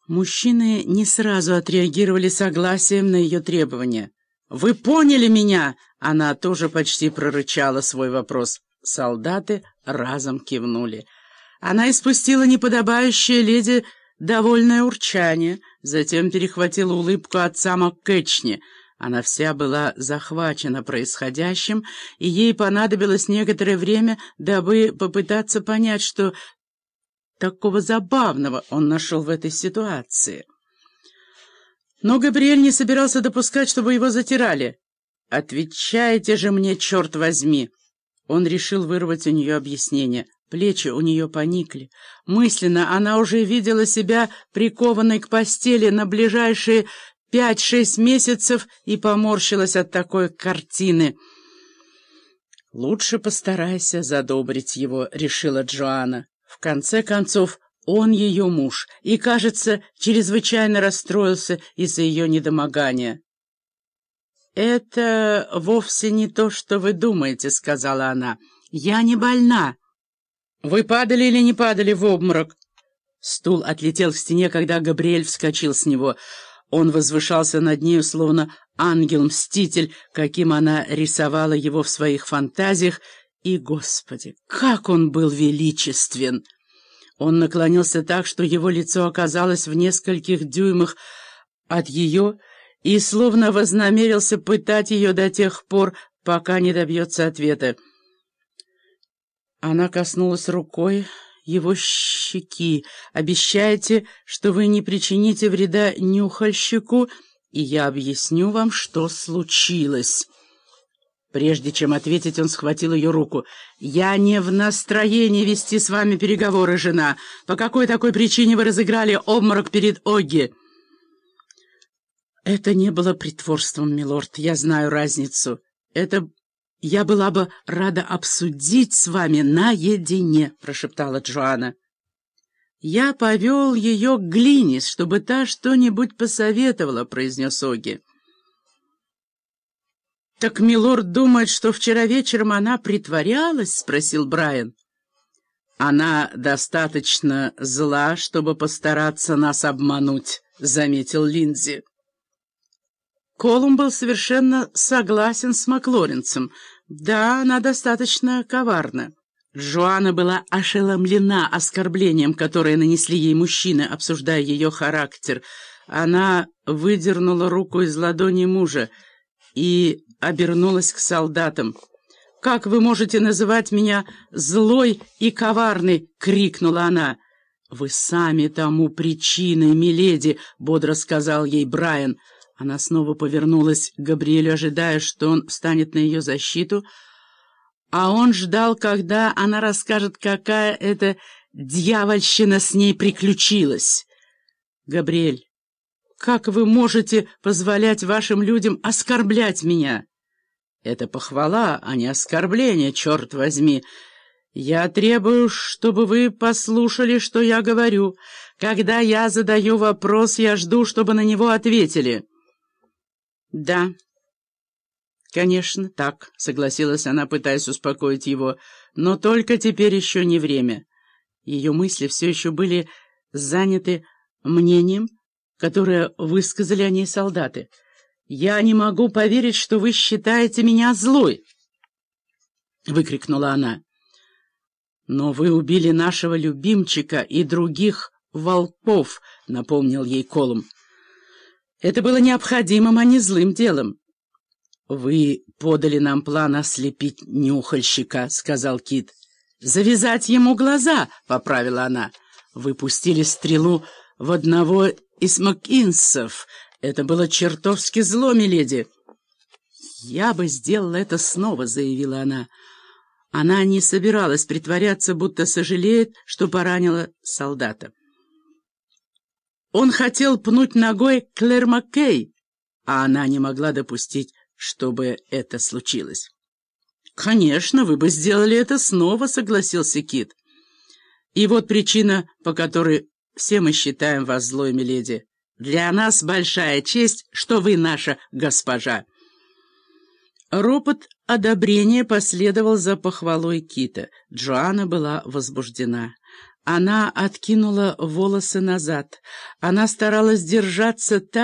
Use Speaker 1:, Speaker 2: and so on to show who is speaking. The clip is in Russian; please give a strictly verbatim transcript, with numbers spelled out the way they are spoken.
Speaker 1: Мужчины не сразу отреагировали согласием на ее требования. «Вы поняли меня?» Она тоже почти прорычала свой вопрос. Солдаты разом кивнули. Она испустила неподобающее леди довольное урчание, затем перехватила улыбку отца МакКетчни. Она вся была захвачена происходящим, и ей понадобилось некоторое время, дабы попытаться понять, что такого забавного он нашел в этой ситуации. Но Габриэль не собирался допускать, чтобы его затирали. «Отвечайте же мне, черт возьми!» Он решил вырвать у нее объяснение. Плечи у нее поникли. Мысленно она уже видела себя прикованной к постели на ближайшие пять-шесть месяцев и поморщилась от такой картины. «Лучше постарайся задобрить его», — решила Джоанна. В конце концов, он ее муж, и, кажется, чрезвычайно расстроился из-за ее недомогания. «Это вовсе не то, что вы думаете», — сказала она. «Я не больна». «Вы падали или не падали в обморок?» Стул отлетел к стене, когда Габриэль вскочил с него. Он возвышался над нею, словно ангел-мститель, каким она рисовала его в своих фантазиях, и, Господи, как он был величествен! Он наклонился так, что его лицо оказалось в нескольких дюймах от ее, и словно вознамерился пытать ее до тех пор, пока не добьется ответа. Она коснулась рукой его щеки. «Обещайте, что вы не причините вреда нюхальщику, и я объясню вам, что случилось». Прежде чем ответить, он схватил ее руку. «Я не в настроении вести с вами переговоры, жена. По какой такой причине вы разыграли обморок перед Огги?» «Это не было притворством, милорд. Я знаю разницу. Это я была бы рада обсудить с вами наедине», — прошептала Джоанна. «Я повел ее к Глинис, чтобы та что-нибудь посоветовала», — произнес Огги. «Так милорд думает, что вчера вечером она притворялась?» — спросил Брайан. «Она достаточно зла, чтобы постараться нас обмануть», — заметил Линдзи. Колум был совершенно согласен с Маклоренцем. Да, она достаточно коварна. Джоанна была ошеломлена оскорблением, которое нанесли ей мужчины, обсуждая ее характер. Она выдернула руку из ладони мужа и обернулась к солдатам. «Как вы можете называть меня злой и коварной?» — крикнула она. «Вы сами тому причиной, миледи», — бодро сказал ей Брайан. Она снова повернулась к Габриэлю, ожидая, что он встанет на ее защиту, а он ждал, когда она расскажет, какая эта дьявольщина с ней приключилась. «Габриэль, как вы можете позволять вашим людям оскорблять меня?» «Это похвала, а не оскорбление, черт возьми. Я требую, чтобы вы послушали, что я говорю. Когда я задаю вопрос, я жду, чтобы на него ответили». «Да, конечно, так», — согласилась она, пытаясь успокоить его, «но только теперь еще не время». Ее мысли все еще были заняты мнением, которое высказали о ней солдаты. «Я не могу поверить, что вы считаете меня злой!» — выкрикнула она. «Но вы убили нашего любимчика и других волков», — напомнил ей Колум. «Это было необходимым, а не злым делом». «Вы подали нам план ослепить нюхальщика», — сказал Кит. «Завязать ему глаза», — поправила она. «Вы пустили стрелу в одного из Маккинсов. Это было чертовски зло, миледи». «Я бы сделала это снова», — заявила она. Она не собиралась притворяться, будто сожалеет, что поранила солдата. Он хотел пнуть ногой Клэр Маккей, а она не могла допустить, чтобы это случилось. «Конечно, вы бы сделали это снова», — согласился Кит. «И вот причина, по которой все мы считаем вас злой, миледи. Для нас большая честь, что вы наша госпожа». Ропот одобрения последовал за похвалой Кита. Джоанна была возбуждена. Она откинула волосы назад. Она старалась держаться так,